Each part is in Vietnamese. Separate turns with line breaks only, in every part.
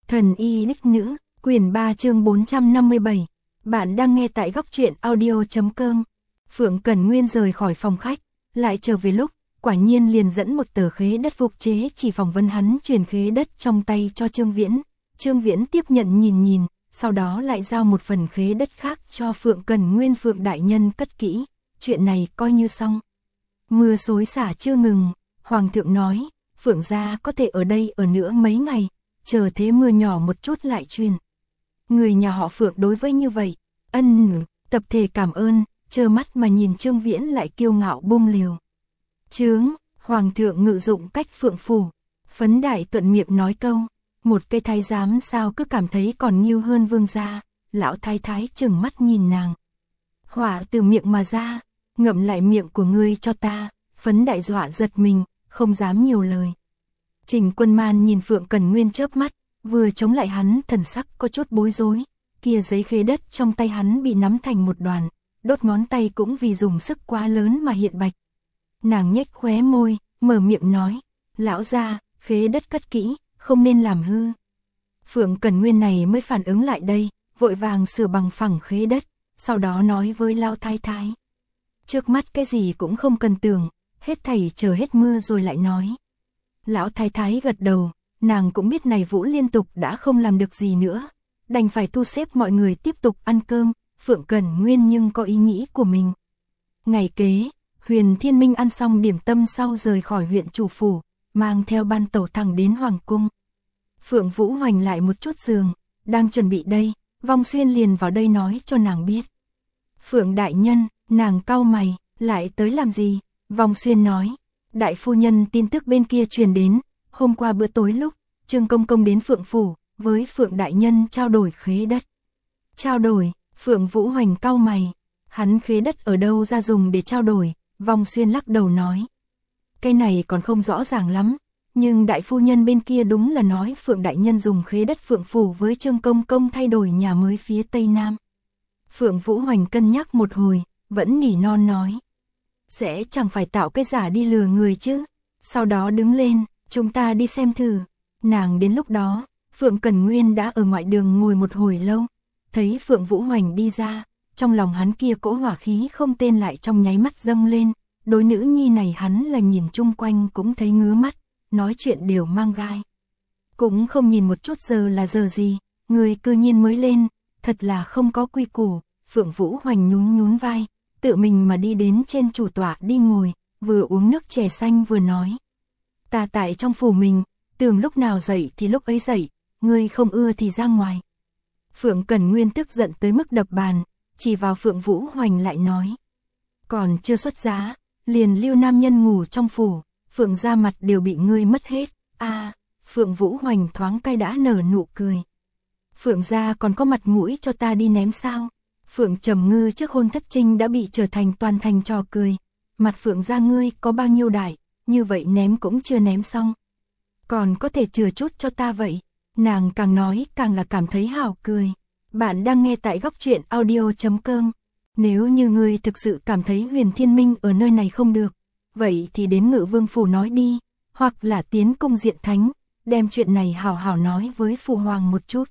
Thần y đích nữ, quyển 3 chương 457. Bạn đang nghe tại góc truyện audio.com. Phượng Cẩn Nguyên rời khỏi phòng khách, lại trở về lúc, quả nhiên liền dẫn một tờ khế đất phục chế chỉ phỏng vấn hắn chuyển khế đất trong tay cho Trương Viễn. Trương Viễn tiếp nhận nhìn, sau đó lại giao một phần khế đất khác cho Phượng Cẩn Nguyên. Phượng đại nhân cất kỹ, chuyện này coi như xong. Mưa xối xả chưa ngừng, Hoàng thượng nói, Phượng gia có thể ở đây ở nữa mấy ngày, chờ thế mưa nhỏ một chút lại truyền. Người nhà họ Phượng đối với như vậy, tập thể cảm ơn, trơ mắt mà nhìn Trương Viễn lại kiêu ngạo bung liều. Chướng, Hoàng thượng ngự dụng cách Phượng phủ, Phấn Đại thuận miệng nói câu, một cây thái giám sao cứ cảm thấy còn nghiêu hơn vương gia. Lão thái thái chừng mắt nhìn nàng. Hỏa từ miệng mà ra, ngậm lại miệng của ngươi cho ta. Phấn Đại dọa giật mình, không dám nhiều lời. Trình Quân Man nhìn Phượng Cẩn Nguyên chớp mắt, vừa chống lại hắn thần sắc có chút bối rối. Kia giấy khế đất trong tay hắn bị nắm thành một đoàn, đốt ngón tay cũng vì dùng sức quá lớn mà hiện bạch. Nàng nhếch khóe môi, mở miệng nói, lão gia, khế đất cất kỹ, không nên làm hư. Phượng Cẩn Nguyên này mới phản ứng lại đây, vội vàng sửa bằng phẳng khế đất, sau đó nói với lão thái thái. Trước mắt cái gì cũng không cần tưởng, hết thảy chờ hết mưa rồi lại nói. Lão thái thái gật đầu, nàng cũng biết này Vũ liên tục đã không làm được gì nữa, đành phải thu xếp mọi người tiếp tục ăn cơm. Phượng Cẩn Nguyên nhưng có ý nghĩ của mình. Ngày kế, Huyền Thiên Minh ăn xong điểm tâm sau rời khỏi huyện chủ phủ, mang theo ban tẩu thẳng đến Hoàng cung. Phượng Vũ hoành lại một chút giường, đang chuẩn bị đây, Vong Xuyên liền vào đây nói cho nàng biết. Phượng đại nhân, nàng cau mày, lại tới làm gì? Vong Xuyên nói, đại phu nhân tin tức bên kia truyền đến, hôm qua bữa tối lúc, Trương Công Công đến Phượng phủ, với Phượng đại nhân trao đổi khế đất. Trao đổi? Phượng Vũ hoành cau mày, hắn khế đất ở đâu ra dùng để trao đổi? Vong Xuyên lắc đầu nói, cái này còn không rõ ràng lắm, nhưng đại phu nhân bên kia đúng là nói Phượng đại nhân dùng khế đất Phượng phủ với Trương Công Công thay đổi nhà mới phía Tây Nam. Phượng Vũ hoành cân nhắc một hồi, vẫn nỉ non nói, sẽ chẳng phải tạo cái giả đi lừa người chứ. Sau đó đứng lên, chúng ta đi xem thử. Nàng đến lúc đó, Phượng Cẩn Nguyên đã ở ngoại đường ngồi một hồi lâu, thấy Phượng Vũ hoành đi ra, trong lòng hắn kia cỗ hỏa khí không tên lại trong nháy mắt dâng lên. Đối nữ nhi này hắn là nhìn chung quanh cũng thấy ngứa mắt, nói chuyện đều mang gai. Cũng không nhìn một chút giờ là giờ gì, người cư nhiên mới lên, thật là không có quy củ. Phượng Vũ hoành nhún vai, tự mình mà đi đến trên chủ tọa đi ngồi, vừa uống nước chè xanh vừa nói. Ta tại trong phủ mình, tưởng lúc nào dậy thì lúc ấy dậy, ngươi không ưa thì ra ngoài. Phượng Cẩn Nguyên tức giận tới mức đập bàn, chỉ vào Phượng Vũ hoành lại nói. Còn chưa xuất giá, liền lưu nam nhân ngủ trong phủ, Phượng gia mặt đều bị ngươi mất hết. Phượng Vũ hoành thoáng cay đã nở nụ cười. Phượng gia còn có mặt mũi cho ta đi ném sao? Phượng Trầm Ngư trước hôn thất trinh đã bị trở thành toàn thành trò cười. Mặt Phượng gia ngươi có bao nhiêu đại, như vậy ném cũng chưa ném xong. Còn có thể chừa chút cho ta vậy. Nàng càng nói càng là cảm thấy hào cười. Bạn đang nghe tại góc truyện audio.com. Nếu như ngươi thực sự cảm thấy Huyền Thiên Minh ở nơi này không được, vậy thì đến Ngự Vương phủ nói đi, hoặc là tiến cung diện thánh, đem chuyện này hào hào nói với phụ hoàng một chút.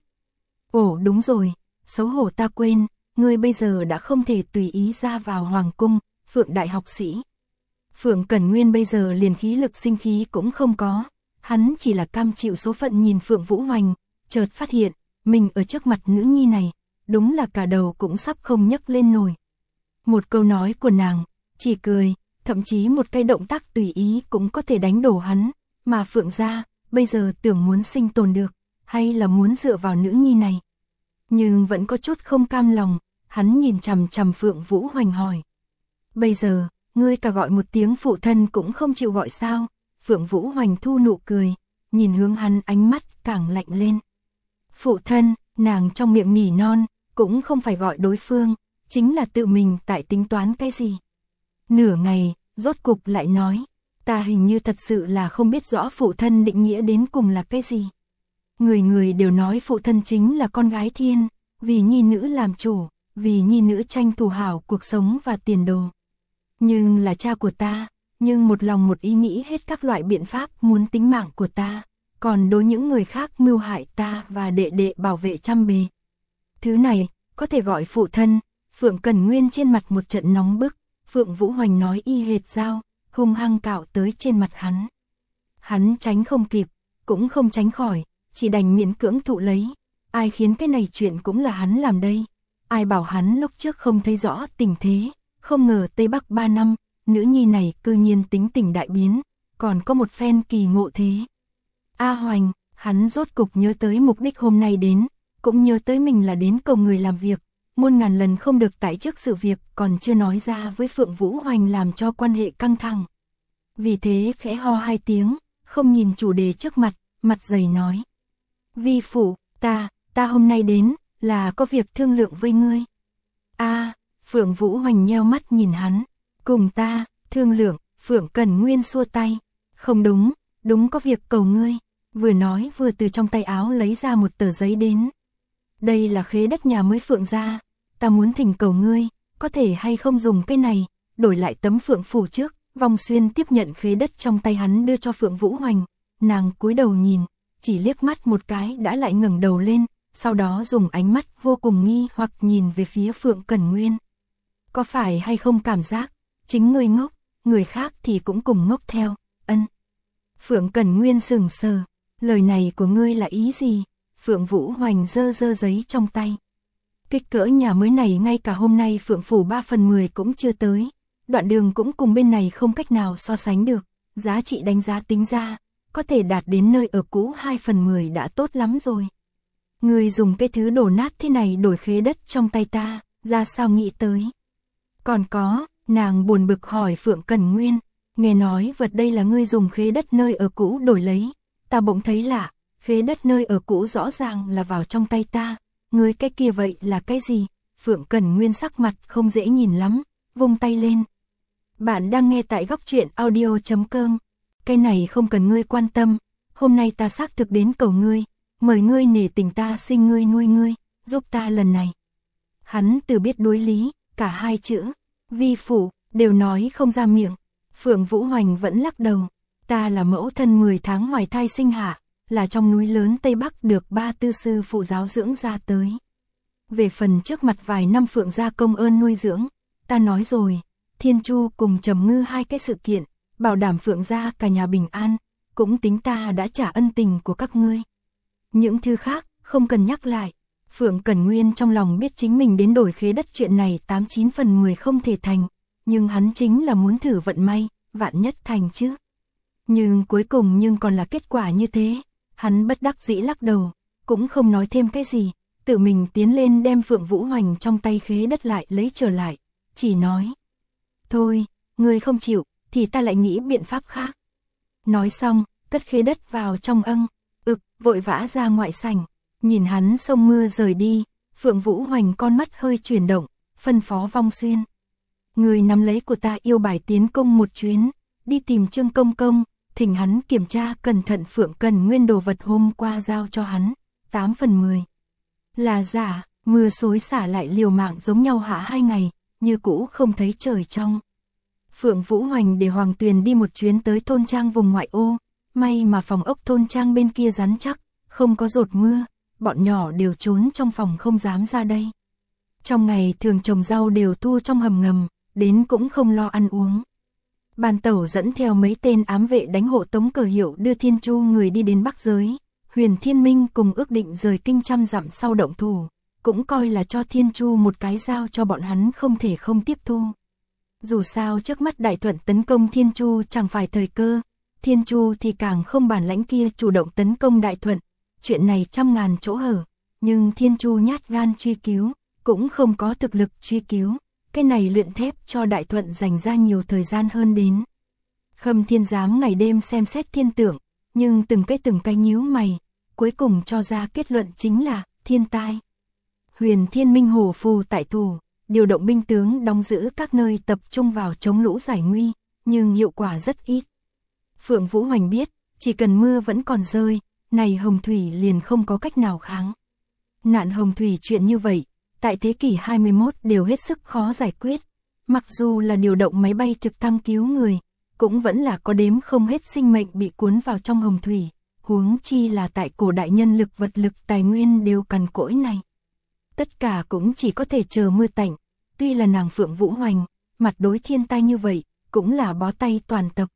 Ồ đúng rồi, xấu hổ ta quên, ngươi bây giờ đã không thể tùy ý ra vào hoàng cung. Phượng đại học sĩ. Phượng Cẩn Nguyên bây giờ liền khí lực sinh khí cũng không có, hắn chỉ là cam chịu số phận nhìn Phượng Vũ hoành, chợt phát hiện, mình ở trước mặt nữ nhi này, đúng là cả đầu cũng sắp không nhấc lên nổi. Một câu nói của nàng, chỉ cười, thậm chí một cái động tác tùy ý cũng có thể đánh đổ hắn, mà Phượng gia, bây giờ tưởng muốn sinh tồn được, hay là muốn dựa vào nữ nhi này. Nhưng vẫn có chút không cam lòng, hắn nhìn chằm chằm Phượng Vũ hoành hỏi. Bây giờ, ngươi cả gọi một tiếng phụ thân cũng không chịu gọi sao? Phượng Vũ hoành thu nụ cười, nhìn hướng hắn ánh mắt càng lạnh lên. Phụ thân, nàng trong miệng nỉ non, cũng không phải gọi đối phương, chính là tự mình tại tính toán cái gì. Nửa ngày, rốt cục lại nói, ta hình như thật sự là không biết rõ phụ thân định nghĩa đến cùng là cái gì. Người người đều nói phụ thân chính là con gái thiên, vì nhi nữ làm chủ, vì nhi nữ tranh thủ hảo cuộc sống và tiền đồ. Nhưng là cha của ta, nhưng một lòng một ý nghĩ hết các loại biện pháp muốn tính mạng của ta. còn đối những người khác mưu hại ta và đệ đệ bảo vệ trăm bề. Thứ này, có thể gọi phụ thân. Phượng Cẩn Nguyên trên mặt một trận nóng bức, Phượng Vũ Hoành nói y hệt dao, hung hăng cạo tới trên mặt hắn. Hắn tránh không kịp, cũng không tránh khỏi, chỉ đành miễn cưỡng thụ lấy. Ai khiến cái này chuyện cũng là hắn làm đây. Ai bảo hắn lúc trước không thấy rõ tình thế, không ngờ Tây Bắc 3 năm, nữ nhi này cư nhiên tính tình đại biến, còn có một phen kỳ ngộ thế. A Hoành, hắn rốt cục nhớ tới mục đích hôm nay đến, cũng nhớ tới mình là đến cầu người làm việc, muôn ngàn lần không được tại trước sự việc còn chưa nói ra với Phượng Vũ Hoành làm cho quan hệ căng thẳng. Vì thế khẽ ho 2 tiếng, không nhìn chủ đề trước mặt, mặt dày nói. Vi phụ, ta hôm nay đến, là có việc thương lượng với ngươi. Phượng Vũ Hoành nheo mắt nhìn hắn, cùng ta, thương lượng. Phượng Cẩn Nguyên xua tay, không đúng, đúng có việc cầu ngươi. Vừa nói vừa từ trong tay áo lấy ra một tờ giấy đến. Đây là khế đất nhà mới Phượng gia, ta muốn thỉnh cầu ngươi, có thể hay không dùng cái này, đổi lại tấm Phượng phủ trước. Vong Xuyên tiếp nhận khế đất trong tay hắn đưa cho Phượng Vũ Hoành, nàng cúi đầu nhìn, chỉ liếc mắt một cái đã lại ngẩng đầu lên, sau đó dùng ánh mắt vô cùng nghi hoặc nhìn về phía Phượng Cẩn Nguyên. Có phải hay không cảm giác, chính ngươi ngốc, người khác thì cũng cùng ngốc theo, ân. Phượng Cẩn Nguyên sững sờ, lời này của ngươi là ý gì? Phượng Vũ Hoành giơ giấy trong tay. Kích cỡ nhà mới này ngay cả hôm nay Phượng phủ 3/10 cũng chưa tới, đoạn đường cũng cùng bên này không cách nào so sánh được, giá trị đánh giá tính ra, có thể đạt đến nơi ở cũ 2/10 đã tốt lắm rồi. Ngươi dùng cái thứ đổ nát thế này đổi khế đất trong tay ta, ra sao nghĩ tới? Còn có, nàng buồn bực hỏi Phượng Cẩn Nguyên, nghe nói vật đây là ngươi dùng khế đất nơi ở cũ đổi lấy, ta bỗng thấy lạ, khế đất nơi ở cũ rõ ràng là vào trong tay ta, ngươi cái kia vậy là cái gì? Phượng Cẩn Nguyên sắc mặt không dễ nhìn lắm, vung tay lên. Bạn đang nghe tại góc truyện audio.com, cái này không cần ngươi quan tâm, hôm nay ta xác thực đến cầu ngươi, mời ngươi nể tình ta sinh ngươi nuôi ngươi, giúp ta lần này. Hắn từ biết đối lý, cả hai chữ, vi phụ, đều nói không ra miệng. Phượng Vũ Hoành vẫn lắc đầu, ta là mẫu thân 10 tháng hoài thai sinh hạ, là trong núi lớn Tây Bắc được 3 tư sư phụ giáo dưỡng ra tới. Về phần trước mặt vài năm Phượng gia công ơn nuôi dưỡng, ta nói rồi, Thiên Chu cùng Trầm Ngư 2 cái sự kiện, bảo đảm Phượng gia cả nhà bình an, cũng tính ta đã trả ân tình của các ngươi. Những thứ khác, không cần nhắc lại. Phượng Cẩn Nguyên trong lòng biết chính mình đến đổi khế đất chuyện này 89/10 không thể thành, nhưng hắn chính là muốn thử vận may, vạn nhất thành chứ. Nhưng cuối cùng còn là kết quả như thế, hắn bất đắc dĩ lắc đầu, cũng không nói thêm cái gì, tự mình tiến lên đem Phượng Vũ Hoành trong tay khế đất lại lấy trở lại, chỉ nói. Thôi, ngươi không chịu, thì ta lại nghĩ biện pháp khác. Nói xong, cất khế đất vào trong âng, vội vã ra ngoại sảnh, nhìn hắn xông mưa rời đi, Phượng Vũ Hoành con mắt hơi chuyển động, phân phó Vong Xuyên. Người nắm lấy của ta yêu bài tiến công một chuyến, đi tìm Trương Công Công, thỉnh hắn kiểm tra cẩn thận Phượng Cẩn Nguyên đồ vật hôm qua giao cho hắn, 8/10. Là giả, mưa xối xả lại liều mạng giống nhau hạ 2 ngày, như cũ không thấy trời trong. Phượng Vũ Hoành để Hoàng Tuyền đi một chuyến tới thôn trang vùng ngoại ô, may mà phòng ốc thôn trang bên kia rắn chắc, không có dột mưa, bọn nhỏ đều trốn trong phòng không dám ra đây. Trong ngày thường trồng rau đều thu trong hầm ngầm, đến cũng không lo ăn uống. Ban Tẩu dẫn theo mấy tên ám vệ đánh hộ tống cờ hiệu đưa Thiên Chu người đi đến Bắc Giới, Huyền Thiên Minh cùng ước định rời kinh 100 dặm sau động thủ, cũng coi là cho Thiên Chu một cái giao cho bọn hắn không thể không tiếp thu. Dù sao trước mắt Đại Thuận tấn công Thiên Chu chẳng phải thời cơ, Thiên Chu thì càng không bản lãnh kia chủ động tấn công Đại Thuận, chuyện này 100.000 chỗ hở, nhưng Thiên Chu nhát gan truy cứu, cũng không có thực lực truy cứu, cái này luyện thép cho Đại Thuận dành ra nhiều thời gian hơn đến. Khâm Thiên Giám ngày đêm xem xét thiên tượng, nhưng từng cái nhíu mày, cuối cùng cho ra kết luận chính là thiên tai. Huyền Thiên Minh hổ phù tại thủ, điều động binh tướng đóng giữ các nơi tập trung vào chống lũ giải nguy, nhưng hiệu quả rất ít. Phượng Vũ Hoành biết, chỉ cần mưa vẫn còn rơi, này hồng thủy liền không có cách nào kháng. Nạn hồng thủy chuyện như vậy, tại thế kỷ 21 đều hết sức khó giải quyết. Mặc dù là điều động máy bay trực thăng cứu người, cũng vẫn là có đếm không hết sinh mệnh bị cuốn vào trong hồng thủy. huống chi là tại cổ đại nhân lực vật lực tài nguyên đều cằn cỗi này. Tất cả cũng chỉ có thể chờ mưa tạnh, tuy là nàng Phượng Vũ Hoành, mặt đối thiên tai như vậy, cũng là bó tay toàn tập.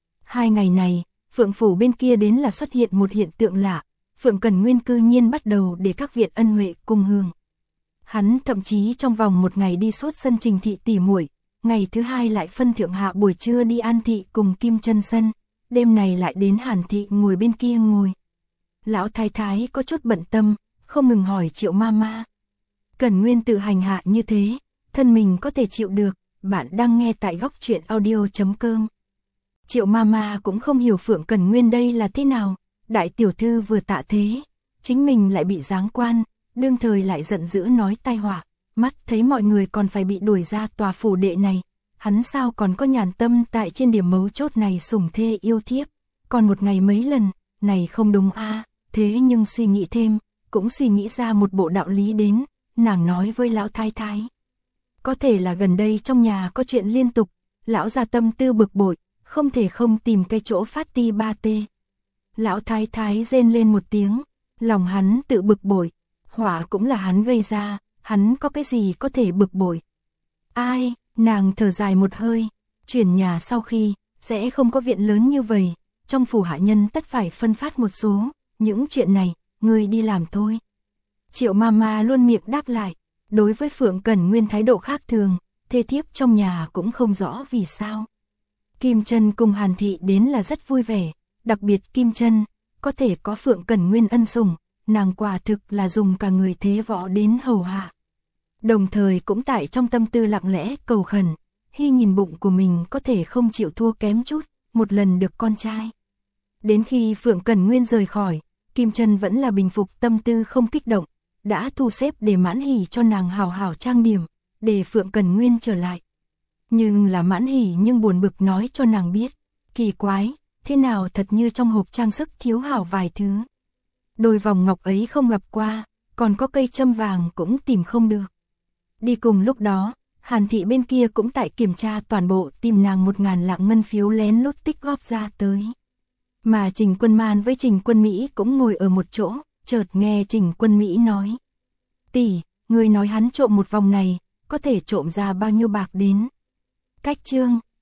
2 ngày này, Phượng Phủ bên kia đến là xuất hiện một hiện tượng lạ, Phượng Cẩn Nguyên cư nhiên bắt đầu để các viện ân huệ cùng hưởng. Hắn thậm chí trong vòng 1 ngày đi suốt sân Trình thị tỉ muội, ngày thứ 2 lại phân thượng hạ buổi trưa đi An thị cùng Kim Chân sân, đêm này lại đến Hàn thị ngồi bên kia ngồi. Lão thái thái có chút bận tâm, không ngừng hỏi Triệu Mama. Cẩn Nguyên tự hành hạ như thế, thân mình có thể chịu được, bạn đang nghe tại góc truyện audio.com. Triệu Mama cũng không hiểu Phượng Cẩn Nguyên đây là thế nào, đại tiểu thư vừa tạ thế, chính mình lại bị giáng quan, đương thời lại giận dữ nói tai họa, mắt thấy mọi người còn phải bị đuổi ra tòa phủ đệ này, hắn sao còn có nhàn tâm tại trên điểm mấu chốt này sủng thê yêu thiếp, còn một ngày mấy lần, này không đúng a. Thế nhưng suy nghĩ thêm, cũng suy nghĩ ra một bộ đạo lý đến, nàng nói với lão thái thái. Có thể là gần đây trong nhà có chuyện liên tục, lão gia tâm tư bực bội, không thể không tìm cái chỗ phát ti ba tê. Lão thái thái rên lên một tiếng, lòng hắn tự bực bội, họa cũng là hắn gây ra, hắn có cái gì có thể bực bội. Ai, nàng thở dài một hơi, chuyển nhà sau khi, sẽ không có viện lớn như vậy, trong phủ hạ nhân tất phải phân phát một số, những chuyện này, ngươi đi làm thôi. Triệu Mama luôn miệng đáp lại, đối với Phượng Cẩn Nguyên thái độ khác thường, thê thiếp trong nhà cũng không rõ vì sao. Kim Chân cùng Hàn thị đến là rất vui vẻ, đặc biệt Kim Chân, có thể có Phượng Cẩn Nguyên ân sủng, nàng quả thực là dùng cả người thế võ đến hầu hạ. Đồng thời cũng tại trong tâm tư lặng lẽ cầu khẩn, hy nhìn bụng của mình có thể không chịu thua kém chút, một lần được con trai. Đến khi Phượng Cẩn Nguyên rời khỏi, Kim Chân vẫn là bình phục tâm tư không kích động, đã thu xếp để Mãn Hỷ cho nàng hào hào trang điểm, để Phượng Cẩn Nguyên trở lại. Nhưng là Mãn Hỷ nhưng buồn bực nói cho nàng biết, kỳ quái, thế nào thật như trong hộp trang sức thiếu hảo vài thứ. Đôi vòng ngọc ấy không gặp qua, còn có cây châm vàng cũng tìm không được. Đi cùng lúc đó, Hàn thị bên kia cũng tại kiểm tra toàn bộ tìm nàng 1000 lạng ngân phiếu lén lút tích góp ra tới. Mà Trình Quân Man với Trình Quân Mỹ cũng ngồi ở một chỗ, chợt nghe Trình Quân Mỹ nói. Tỷ, người nói hắn trộm một vòng này, có thể trộm ra bao nhiêu bạc đến. Cách chương